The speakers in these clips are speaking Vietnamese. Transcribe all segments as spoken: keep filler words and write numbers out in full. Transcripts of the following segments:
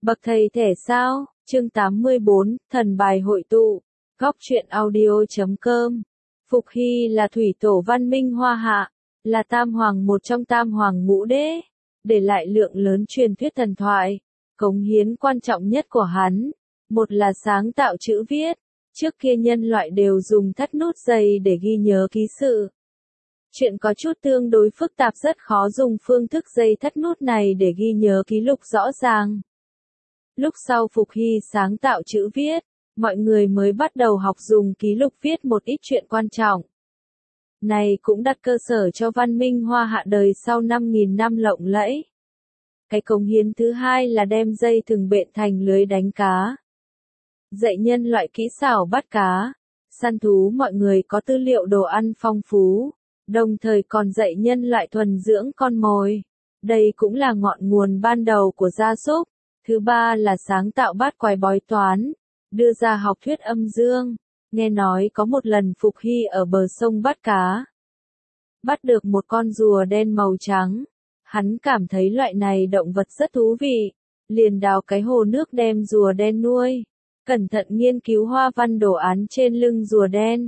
Bậc thầy thể sao? Chương tám mươi bốn, thần bài hội tụ. Góc truyện audio chấm com. Phục Hy là thủy tổ văn minh Hoa Hạ, là tam hoàng một trong tam hoàng ngũ đế, để lại lượng lớn truyền thuyết thần thoại. Cống hiến quan trọng nhất của hắn, một là sáng tạo chữ viết. Trước kia nhân loại đều dùng thắt nút dây để ghi nhớ ký sự. Chuyện có chút tương đối phức tạp, rất khó dùng phương thức dây thắt nút này để ghi nhớ ký lục rõ ràng. Lúc sau Phục Hy sáng tạo chữ viết, mọi người mới bắt đầu học dùng ký lục viết một ít chuyện quan trọng. Này cũng đặt cơ sở cho văn minh Hoa Hạ đời sau năm nghìn năm lộng lẫy. Cái cống hiến thứ hai là đem dây thừng bện thành lưới đánh cá. Dạy nhân loại kỹ xảo bắt cá, săn thú, mọi người có tư liệu đồ ăn phong phú, đồng thời còn dạy nhân loại thuần dưỡng con mồi. Đây cũng là ngọn nguồn ban đầu của gia súc. Thứ ba là sáng tạo bát quái bói toán, đưa ra học thuyết âm dương. Nghe nói có một lần Phục Hy ở bờ sông bắt cá, bắt được một con rùa đen màu trắng. Hắn cảm thấy loại này động vật rất thú vị, liền đào cái hồ nước đem rùa đen nuôi, cẩn thận nghiên cứu hoa văn đồ án trên lưng rùa đen.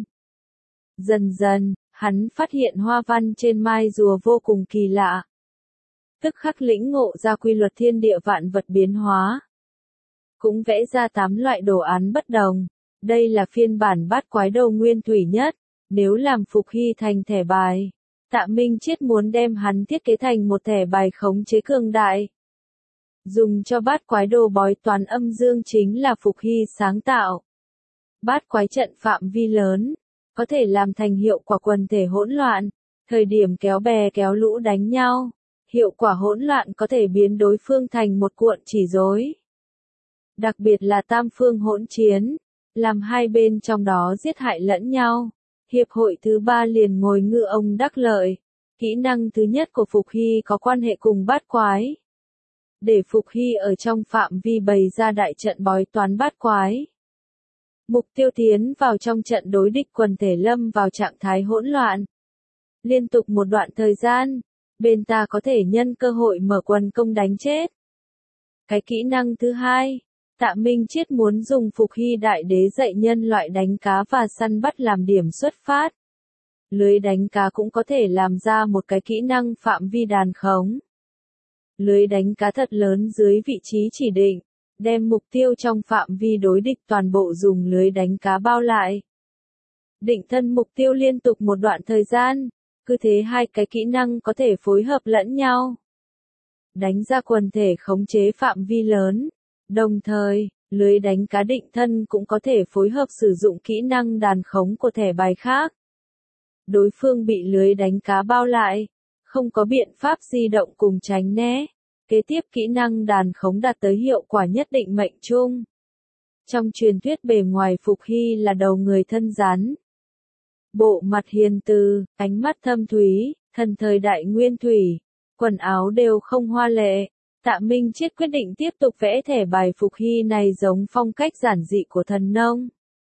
Dần dần, hắn phát hiện hoa văn trên mai rùa vô cùng kỳ lạ. Tức khắc lĩnh ngộ ra quy luật thiên địa vạn vật biến hóa. Cũng vẽ ra tám loại đồ án bất đồng. Đây là phiên bản bát quái đầu nguyên thủy nhất. Nếu làm Phục Hy thành thẻ bài, Tạ Minh Chiết muốn đem hắn thiết kế thành một thẻ bài khống chế cường đại. Dùng cho bát quái đồ bói toán âm dương chính là Phục Hy sáng tạo. Bát quái trận phạm vi lớn, có thể làm thành hiệu quả quần thể hỗn loạn, thời điểm kéo bè kéo lũ đánh nhau. Hiệu quả hỗn loạn có thể biến đối phương thành một cuộn chỉ rối. Đặc biệt là tam phương hỗn chiến, làm hai bên trong đó giết hại lẫn nhau. Hiệp hội thứ ba liền ngồi ngư ông đắc lợi. Kỹ năng thứ nhất của Phục Hy có quan hệ cùng bát quái. Để Phục Hy ở trong phạm vi bày ra đại trận bói toán bát quái. Mục tiêu tiến vào trong trận đối địch, quần thể lâm vào trạng thái hỗn loạn. Liên tục một đoạn thời gian, bên ta có thể nhân cơ hội mở quần công đánh chết. Cái kỹ năng thứ hai, Tạ Minh Chiết muốn dùng Phục Hy đại đế dạy nhân loại đánh cá và săn bắt làm điểm xuất phát. Lưới đánh cá cũng có thể làm ra một cái kỹ năng phạm vi đàn khống. Lưới đánh cá thật lớn dưới vị trí chỉ định, đem mục tiêu trong phạm vi đối địch toàn bộ dùng lưới đánh cá bao lại. Định thân mục tiêu liên tục một đoạn thời gian. Cứ thế hai cái kỹ năng có thể phối hợp lẫn nhau. Đánh ra quần thể khống chế phạm vi lớn. Đồng thời, lưới đánh cá định thân cũng có thể phối hợp sử dụng kỹ năng đàn khống của thẻ bài khác. Đối phương bị lưới đánh cá bao lại, không có biện pháp di động cùng tránh né. Kế tiếp kỹ năng đàn khống đạt tới hiệu quả nhất định mệnh chung. Trong truyền thuyết bề ngoài Phục Hy là đầu người thân rắn. Bộ mặt hiền từ, ánh mắt thâm thúy, thần thời đại nguyên thủy, quần áo đều không hoa lệ. Tạ Minh Chiết quyết định tiếp tục vẽ thẻ bài Phục Hy này giống phong cách giản dị của thần nông.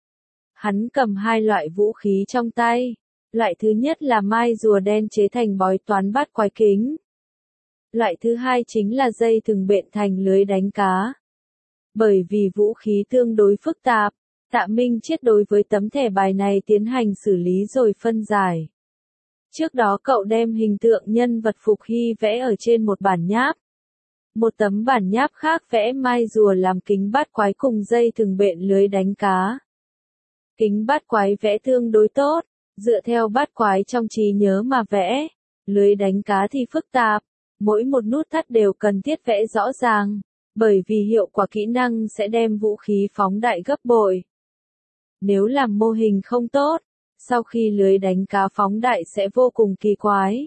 Hắn cầm hai loại vũ khí trong tay. Loại thứ nhất là mai rùa đen chế thành bói toán bát quái kính. Loại thứ hai chính là dây thừng bện thành lưới đánh cá. Bởi vì vũ khí tương đối phức tạp, Tạ Minh Chiết đối với tấm thẻ bài này tiến hành xử lý rồi phân giải. Trước đó cậu đem hình tượng nhân vật Phục Hy vẽ ở trên một bản nháp. Một tấm bản nháp khác vẽ mai rùa làm kính bát quái cùng dây thừng bện lưới đánh cá. Kính bát quái vẽ tương đối tốt, dựa theo bát quái trong trí nhớ mà vẽ. Lưới đánh cá thì phức tạp, mỗi một nút thắt đều cần thiết vẽ rõ ràng, bởi vì hiệu quả kỹ năng sẽ đem vũ khí phóng đại gấp bội. Nếu làm mô hình không tốt, sau khi lưới đánh cá phóng đại sẽ vô cùng kỳ quái.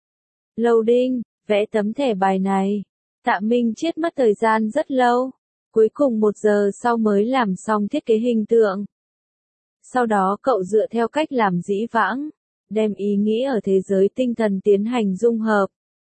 Loading, vẽ tấm thẻ bài này. Tạ Minh Chiết mất thời gian rất lâu, cuối cùng một giờ sau mới làm xong thiết kế hình tượng. Sau đó cậu dựa theo cách làm dĩ vãng, đem ý nghĩ ở thế giới tinh thần tiến hành dung hợp.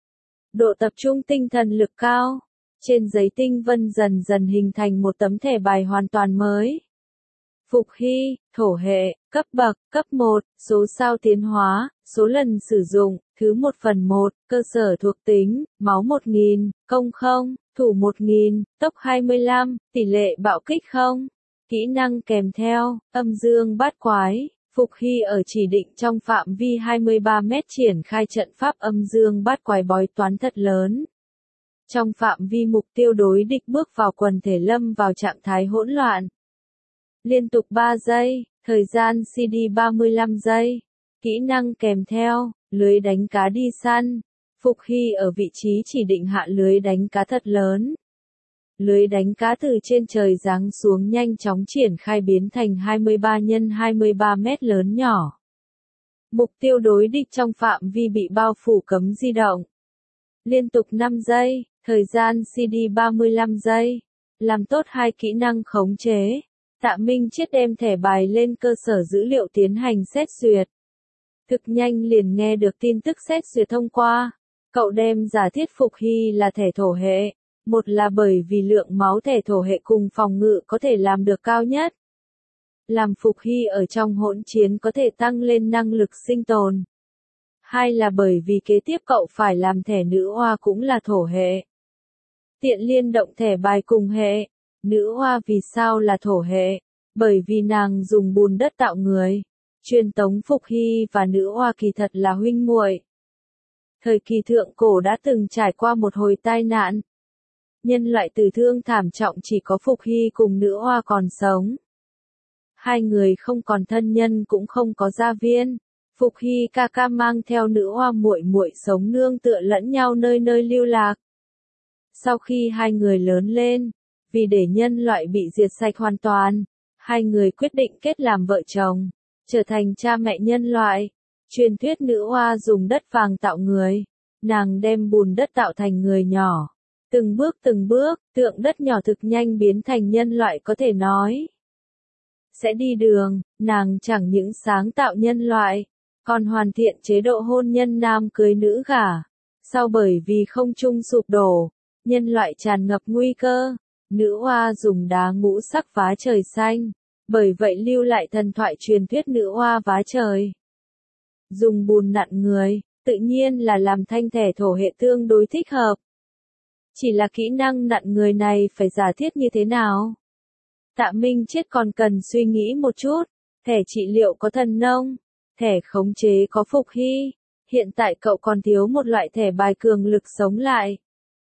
Độ tập trung tinh thần lực cao, trên giấy tinh vân dần dần hình thành một tấm thẻ bài hoàn toàn mới. Phục Hy, thổ hệ, cấp bậc, cấp một, số sao tiến hóa, số lần sử dụng, thứ một phần một, cơ sở thuộc tính, máu một nghìn, công không, thủ một nghìn, tốc hai mươi lăm, tỷ lệ bạo kích không. Kỹ năng kèm theo, âm dương bát quái. Phục Hy ở chỉ định trong phạm vi hai mươi ba mét triển khai trận pháp âm dương bát quái bói toán thật lớn. Trong phạm vi mục tiêu đối địch bước vào quần thể lâm vào trạng thái hỗn loạn. Liên tục ba giây, thời gian xê đê ba mươi lăm giây. Kỹ năng kèm theo, lưới đánh cá đi săn. Phục Hy ở vị trí chỉ định hạ lưới đánh cá thật lớn. Lưới đánh cá từ trên trời giáng xuống nhanh chóng triển khai biến thành hai mươi ba nhân hai mươi ba mét lớn nhỏ. Mục tiêu đối địch trong phạm vi bị bao phủ cấm di động. Liên tục năm giây, thời gian xê đê ba mươi lăm giây. Làm tốt hai kỹ năng khống chế. Tạ Minh Chiết đem thẻ bài lên cơ sở dữ liệu tiến hành xét duyệt. Thực nhanh liền nghe được tin tức xét duyệt thông qua. Cậu đem giả thiết Phục Hy là thẻ thổ hệ. Một là bởi vì lượng máu thẻ thổ hệ cùng phòng ngự có thể làm được cao nhất. Làm Phục Hy ở trong hỗn chiến có thể tăng lên năng lực sinh tồn. Hai là bởi vì kế tiếp cậu phải làm thẻ nữ oa cũng là thổ hệ. Tiện liên động thẻ bài cùng hệ. Nữ oa vì sao là thổ hệ? Bởi vì nàng dùng bùn đất tạo người. Truyền tống Phục Hy và nữ oa kỳ thật là huynh muội. Thời kỳ thượng cổ đã từng trải qua một hồi tai nạn. Nhân loại tử thương thảm trọng chỉ có Phục Hy cùng nữ oa còn sống. Hai người không còn thân nhân cũng không có gia viên. Phục Hy ca ca mang theo nữ oa muội muội sống nương tựa lẫn nhau nơi nơi lưu lạc. Sau khi hai người lớn lên, vì để nhân loại bị diệt sạch hoàn toàn, hai người quyết định kết làm vợ chồng, trở thành cha mẹ nhân loại. Truyền thuyết nữ oa dùng đất vàng tạo người, nàng đem bùn đất tạo thành người nhỏ. Từng bước từng bước, tượng đất nhỏ thực nhanh biến thành nhân loại có thể nói. Sẽ đi đường, nàng chẳng những sáng tạo nhân loại, còn hoàn thiện chế độ hôn nhân nam cưới nữ gả. Sau bởi vì không trung sụp đổ, nhân loại tràn ngập nguy cơ, nữ oa dùng đá ngũ sắc vá trời xanh, bởi vậy lưu lại thần thoại truyền thuyết nữ oa vá trời. Dùng bùn nặn người, tự nhiên là làm thanh thẻ thổ hệ tương đối thích hợp. Chỉ là kỹ năng nặn người này phải giả thiết như thế nào? Tạ Minh Chiết còn cần suy nghĩ một chút. Thẻ trị liệu có thần nông, thẻ khống chế có Phục Hy. Hiện tại cậu còn thiếu một loại thẻ bài cường lực sống lại.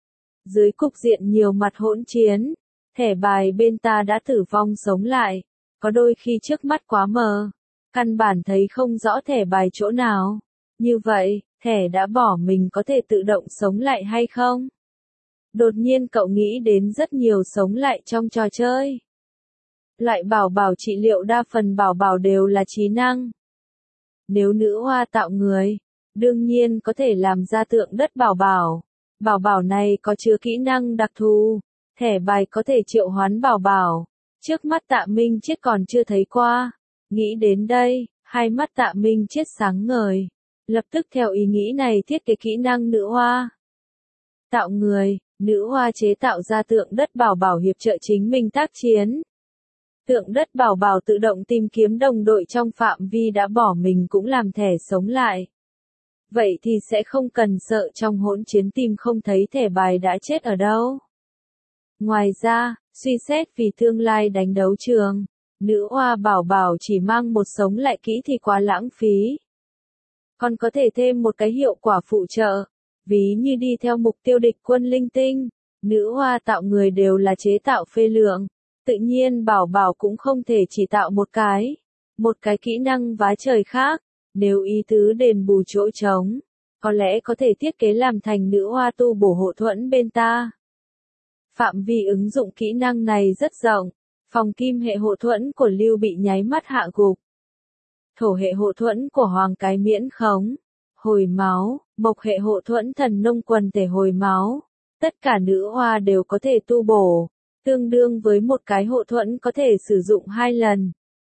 Dưới cục diện nhiều mặt hỗn chiến, thẻ bài bên ta đã tử vong sống lại. Có đôi khi trước mắt quá mờ, căn bản thấy không rõ thẻ bài chỗ nào. Như vậy, thẻ đã bỏ mình có thể tự động sống lại hay không? Đột nhiên cậu nghĩ đến rất nhiều sống lại trong trò chơi. Loại bảo bảo trị liệu đa phần bảo bảo đều là trí năng. Nếu nữ oa tạo người, đương nhiên có thể làm ra tượng đất bảo bảo. Bảo bảo này có chứa kỹ năng đặc thù, thẻ bài có thể triệu hoán bảo bảo. Trước mắt Tạ Minh Chiết còn chưa thấy qua. Nghĩ đến đây, hai mắt Tạ Minh Chiết sáng ngời. Lập tức theo ý nghĩ này thiết kế kỹ năng nữ oa. Tạo người, nữ oa chế tạo ra tượng đất bảo bảo hiệp trợ chính mình tác chiến. Tượng đất bảo bảo tự động tìm kiếm đồng đội trong phạm vi đã bỏ mình cũng làm thẻ sống lại. Vậy thì sẽ không cần sợ trong hỗn chiến tìm không thấy thẻ bài đã chết ở đâu. Ngoài ra, suy xét vì tương lai đánh đấu trường, nữ oa bảo bảo chỉ mang một sống lại kỹ thì quá lãng phí. Còn có thể thêm một cái hiệu quả phụ trợ, ví như đi theo mục tiêu địch quân linh tinh, nữ oa tạo người đều là chế tạo phê lượng. Tự nhiên bảo bảo cũng không thể chỉ tạo một cái, một cái kỹ năng vá trời khác, nếu ý tứ đền bù chỗ trống, có lẽ có thể thiết kế làm thành nữ oa tu bổ hộ thuẫn bên ta. Phạm vi ứng dụng kỹ năng này rất rộng, phòng kim hệ hộ thuẫn của Lưu bị nháy mắt hạ gục. Thổ hệ hộ thuẫn của Hoàng cái miễn khống, hồi máu, mộc hệ hộ thuẫn thần nông quần thể hồi máu, tất cả nữ oa đều có thể tu bổ. Tương đương với một cái hộ thuẫn có thể sử dụng hai lần.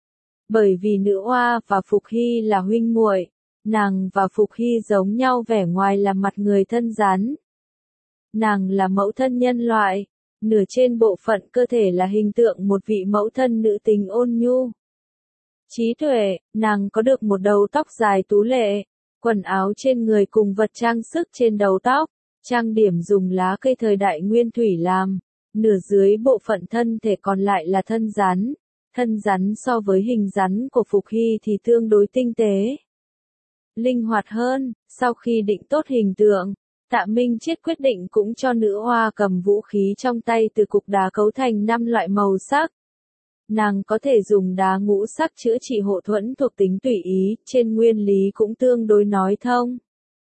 Bởi vì nữ oa và Phục Hy là huynh muội, nàng và Phục Hy giống nhau vẻ ngoài là mặt người thân rắn. Nàng là mẫu thân nhân loại, Nửa trên bộ phận cơ thể là hình tượng một vị mẫu thân nữ tính ôn nhu. Trí tuệ, nàng có được một đầu tóc dài tú lệ, quần áo trên người cùng vật trang sức trên đầu tóc, trang điểm dùng lá cây thời đại nguyên thủy làm, nửa dưới bộ phận thân thể còn lại là thân rắn. Thân rắn so với hình rắn của Phục Hy thì tương đối tinh tế, linh hoạt hơn. Sau khi định tốt hình tượng, Tạ Minh Chiết quyết định cũng cho nữ hoa cầm vũ khí trong tay từ cục đá cấu thành năm loại màu sắc. Nàng có thể dùng đá ngũ sắc chữa trị hộ thuẫn thuộc tính tùy ý, trên nguyên lý cũng tương đối nói thông.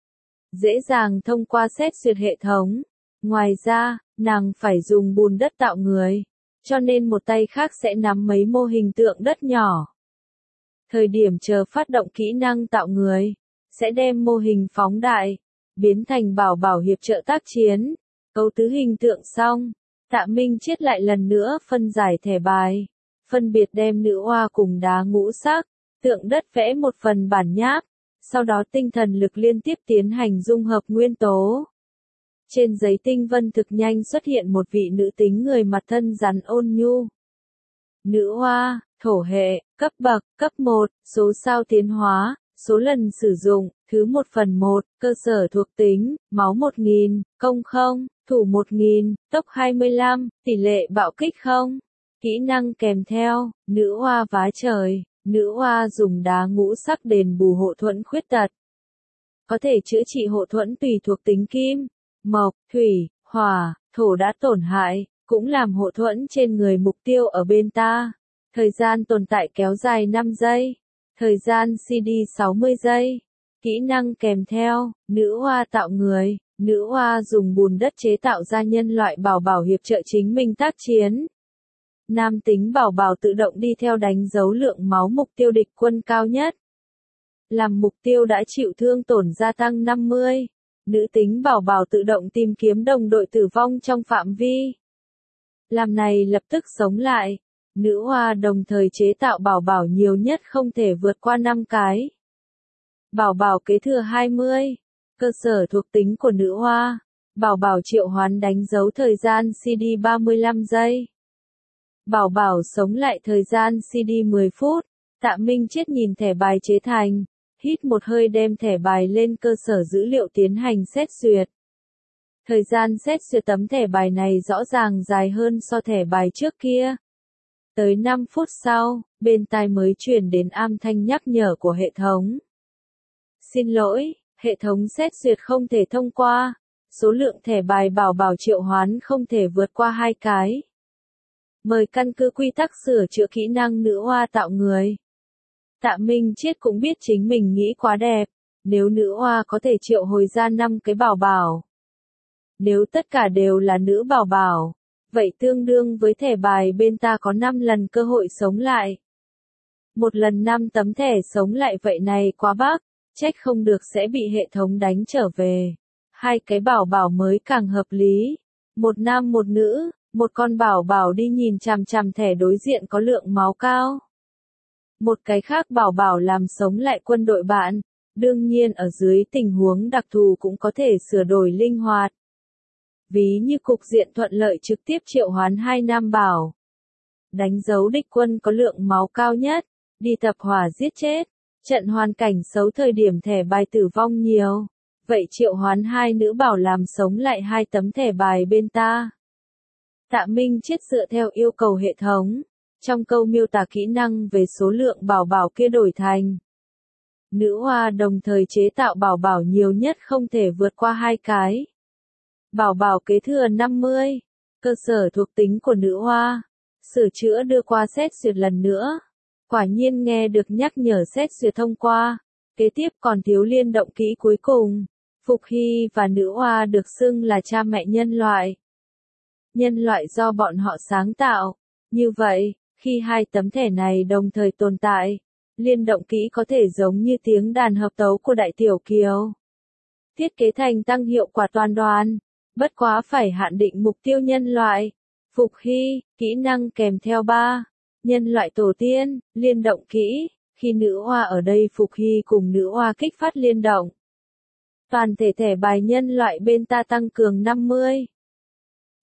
Dễ dàng thông qua xét duyệt hệ thống. Ngoài ra, nàng phải dùng bùn đất tạo người, cho nên một tay khác sẽ nắm mấy mô hình tượng đất nhỏ. Thời điểm chờ phát động kỹ năng tạo người, sẽ đem mô hình phóng đại, biến thành bảo bảo hiệp trợ tác chiến. Cấu tứ hình tượng xong, Tạ Minh Chiết lại lần nữa phân giải thẻ bài, phân biệt đem nữ hoa cùng đá ngũ sắc, tượng đất vẽ một phần bản nháp, sau đó tinh thần lực liên tiếp tiến hành dung hợp nguyên tố. Trên giấy tinh vân thực nhanh xuất hiện một vị nữ tính người mặt thân rắn ôn nhu. Nữ hoa, thổ hệ, cấp bậc, cấp một, số sao tiến hóa, số lần sử dụng, thứ một phần một, cơ sở thuộc tính, máu một nghìn, công không, thủ một nghìn, tốc hai mươi lăm, tỷ lệ bạo kích không. Kỹ năng kèm theo, nữ hoa vá trời, nữ hoa dùng đá ngũ sắc đền bù hộ thuẫn khuyết tật. Có thể chữa trị hộ thuẫn tùy thuộc tính kim, mộc, thủy, hỏa, thổ đã tổn hại, cũng làm hộ thuẫn trên người mục tiêu ở bên ta. Thời gian tồn tại kéo dài năm giây. Thời gian xê đê sáu mươi giây. Kỹ năng kèm theo, nữ hoa tạo người, nữ hoa dùng bùn đất chế tạo ra nhân loại bảo bảo hiệp trợ chính mình tác chiến. Nam tính bảo bảo tự động đi theo đánh dấu lượng máu mục tiêu địch quân cao nhất. Làm mục tiêu đã chịu thương tổn gia tăng năm mươi. Nữ tính bảo bảo tự động tìm kiếm đồng đội tử vong trong phạm vi. Làm này lập tức sống lại. Nữ hoa đồng thời chế tạo bảo bảo nhiều nhất không thể vượt qua năm cái. Bảo bảo kế thừa hai mươi. Cơ sở thuộc tính của nữ hoa. Bảo bảo triệu hoán đánh dấu thời gian xê đê ba mươi lăm giây. Bảo bảo sống lại thời gian xê đê mười phút. Tạ Minh Chiết nhìn thẻ bài chế thành, hít một hơi đem thẻ bài lên cơ sở dữ liệu tiến hành xét duyệt. Thời gian xét duyệt tấm thẻ bài này rõ ràng dài hơn so thẻ bài trước kia. Tới năm phút sau, bên tai mới truyền đến âm thanh nhắc nhở của hệ thống. Xin lỗi, hệ thống xét duyệt không thể thông qua. Số lượng thẻ bài bảo bảo triệu hoán không thể vượt qua hai cái. Mời căn cứ quy tắc sửa chữa kỹ năng nữ hoa tạo người. Tạ Minh Chiết cũng biết chính mình nghĩ quá đẹp. Nếu nữ hoa có thể triệu hồi ra năm cái bảo bảo. Nếu tất cả đều là nữ bảo bảo, vậy tương đương với thẻ bài bên ta có năm lần cơ hội sống lại. Một lần năm tấm thẻ sống lại vậy này quá bác, trách không được sẽ bị hệ thống đánh trở về. Hai cái bảo bảo mới càng hợp lý. Một nam một nữ, một con bảo bảo đi nhìn chằm chằm thẻ đối diện có lượng máu cao. Một cái khác bảo bảo làm sống lại quân đội bạn, đương nhiên ở dưới tình huống đặc thù cũng có thể sửa đổi linh hoạt. Ví như cục diện thuận lợi trực tiếp triệu hoán hai nam bảo. Đánh dấu địch quân có lượng máu cao nhất, đi tập hỏa giết chết, trận hoàn cảnh xấu thời điểm thẻ bài tử vong nhiều. Vậy triệu hoán hai nữ bảo làm sống lại hai tấm thẻ bài bên ta. Tạ Minh Chiết dựa theo yêu cầu hệ thống. Trong câu miêu tả kỹ năng về số lượng bảo bảo kia đổi thành. Nữ hoa đồng thời chế tạo bảo bảo nhiều nhất không thể vượt qua hai cái. Bảo bảo kế thừa năm mươi. Cơ sở thuộc tính của nữ hoa. Sửa chữa đưa qua xét duyệt lần nữa. Quả nhiên nghe được nhắc nhở xét duyệt thông qua. Kế tiếp còn thiếu liên động kỹ cuối cùng. Phục Hy và nữ hoa được xưng là cha mẹ nhân loại. Nhân loại do bọn họ sáng tạo. Như vậy, khi hai tấm thẻ này đồng thời tồn tại, liên động kỹ có thể giống như tiếng đàn hợp tấu của Đại Tiểu Kiều. Thiết kế thành tăng hiệu quả toàn đoàn, bất quá phải hạn định mục tiêu nhân loại. Phục Hy, kỹ năng kèm theo ba. Nhân loại tổ tiên, liên động kỹ, khi nữ hoa ở đây Phục Hy cùng nữ hoa kích phát liên động. Toàn thể thẻ bài nhân loại bên ta tăng cường năm mươi.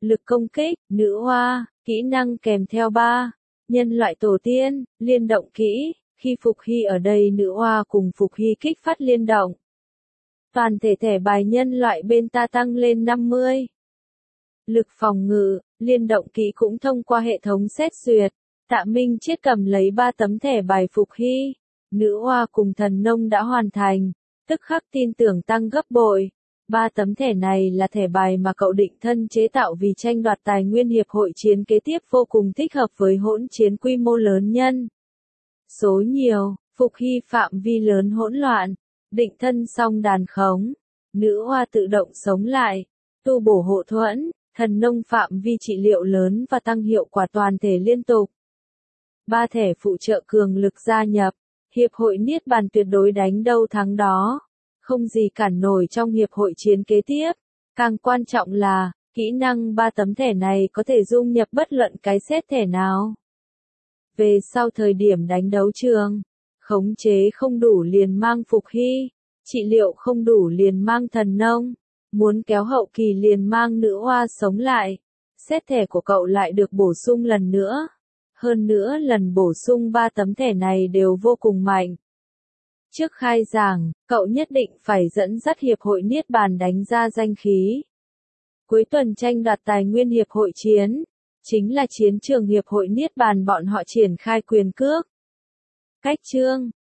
Lực công kích, nữ hoa, kỹ năng kèm theo ba. Nhân loại tổ tiên, liên động kỹ, khi Phục Hy ở đây nữ hoa cùng Phục Hy kích phát liên động. Toàn thể thẻ bài nhân loại bên ta tăng lên năm mươi. Lực phòng ngự, liên động kỹ cũng thông qua hệ thống xét duyệt. Tạ Minh Chiết cầm lấy ba tấm thẻ bài Phục Hy. Nữ hoa cùng thần nông đã hoàn thành, tức khắc tin tưởng tăng gấp bội. Ba tấm thẻ này là thẻ bài mà cậu định thân chế tạo vì tranh đoạt tài nguyên hiệp hội chiến kế tiếp vô cùng thích hợp với hỗn chiến quy mô lớn nhân. Số nhiều, Phục Hy phạm vi lớn hỗn loạn, định thân xong đàn khống, nữ hoa tự động sống lại, tu bổ hộ thuẫn, thần nông phạm vi trị liệu lớn và tăng hiệu quả toàn thể liên tục. Ba thẻ phụ trợ cường lực gia nhập, hiệp hội Niết Bàn tuyệt đối đánh đâu thắng đó. Không gì cản nổi trong hiệp hội chiến kế tiếp. Càng quan trọng là, kỹ năng ba tấm thẻ này có thể dung nhập bất luận cái set thẻ nào. Về sau thời điểm đánh đấu trường, khống chế không đủ liền mang Phục Hy, trị liệu không đủ liền mang thần nông, muốn kéo hậu kỳ liền mang nữ hoa sống lại. Set thẻ của cậu lại được bổ sung lần nữa. Hơn nữa lần bổ sung ba tấm thẻ này đều vô cùng mạnh. Trước khai giảng, cậu nhất định phải dẫn dắt hiệp hội Niết Bàn đánh ra danh khí. Cuối tuần tranh đoạt tài nguyên hiệp hội chiến, chính là chiến trường hiệp hội Niết Bàn bọn họ triển khai quyền cước. Cách chương